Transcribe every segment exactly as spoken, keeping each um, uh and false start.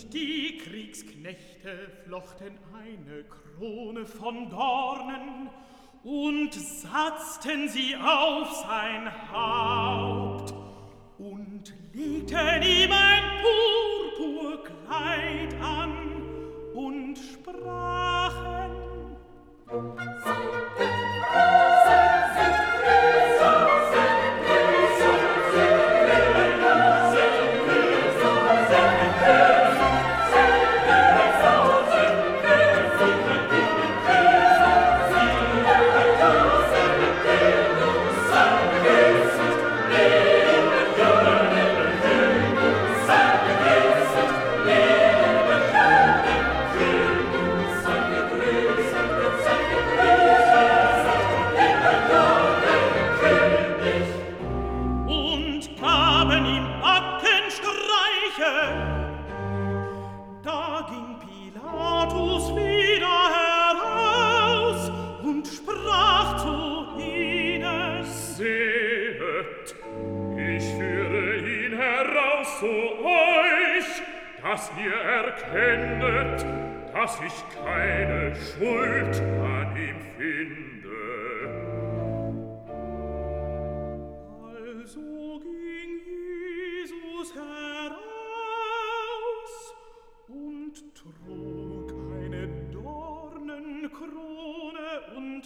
Und die Kriegsknechte flochten eine Krone von Dornen und satzten sie auf sein Haupt und legten ihm ein Purpurkleid an und sprachen: Da ging Pilatus wieder heraus und sprach zu ihnen: Sehet, ich führe ihn heraus zu euch, dass ihr erkennet, dass ich keine Schuld an ihm finde. Also ging Jesus heraus und trug eine Dornenkrone und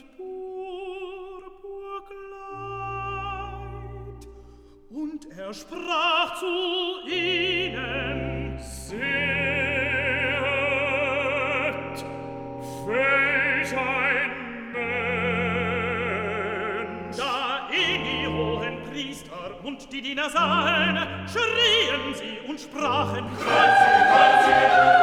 Purpurkleid. Und er sprach zu ihnen: Sehet, welch ein Mensch! Da ihn die Hohenpriester und die Diener sahen, schrien sie und sprachen: Kreuzige, kreuzige!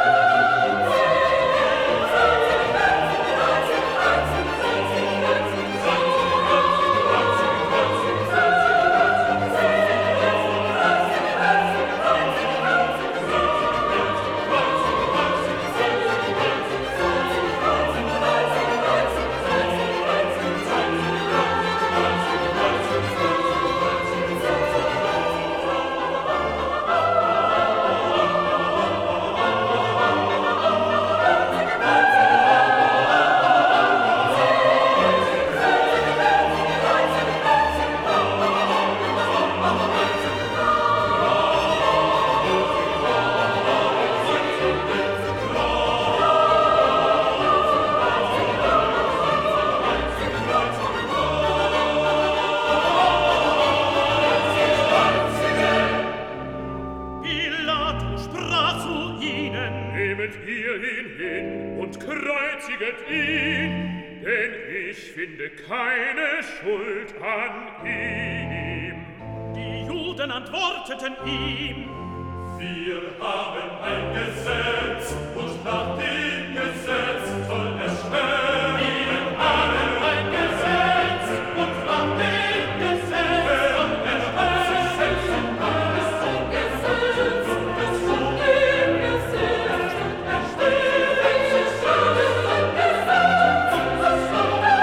Keine Schuld an ihm. Die Juden antworteten ihm: Wir haben ein Gesetz, und nach dem Gesetz soll er sterben. Wir haben ein Gesetz, und nach dem Gesetz soll er sterben. Alles zum Gesetz, bis zu dem Gesetz. Er steht, er steht, ein Gesetz, und das soll er.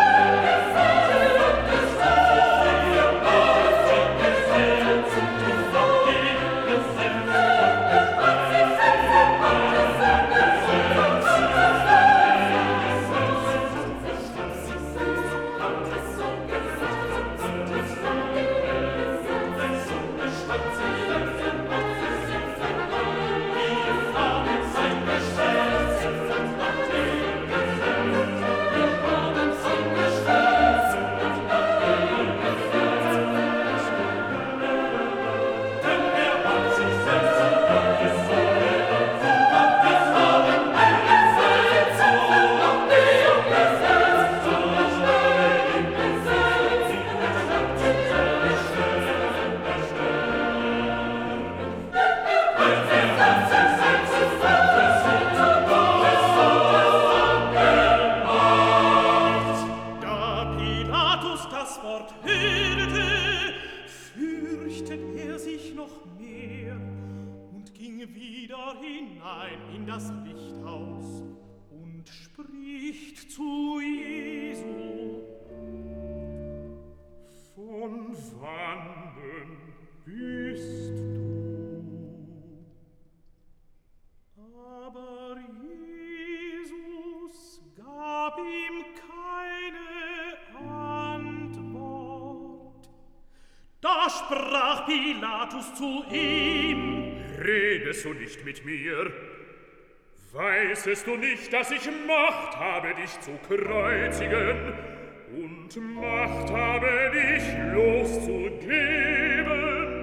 Da sprach Pilatus zu ihm: Redest du nicht mit mir? Weißest du nicht, dass ich Macht habe, dich zu kreuzigen, und Macht habe, dich loszugeben?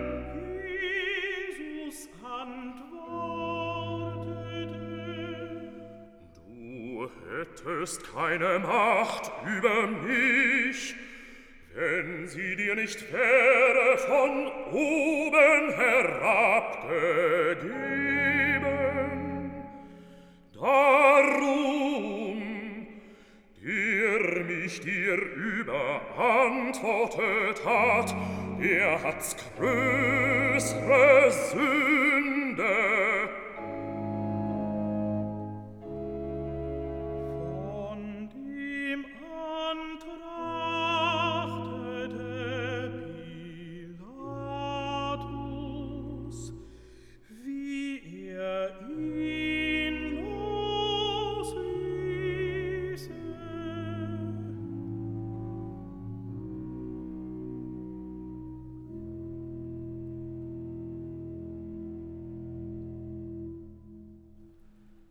Jesus antwortete: Du hättest keine Macht über mich, wenn sie dir nicht wäre von oben herabgegeben. Darum, der mich dir überantwortet hat, der hat's größere Sünde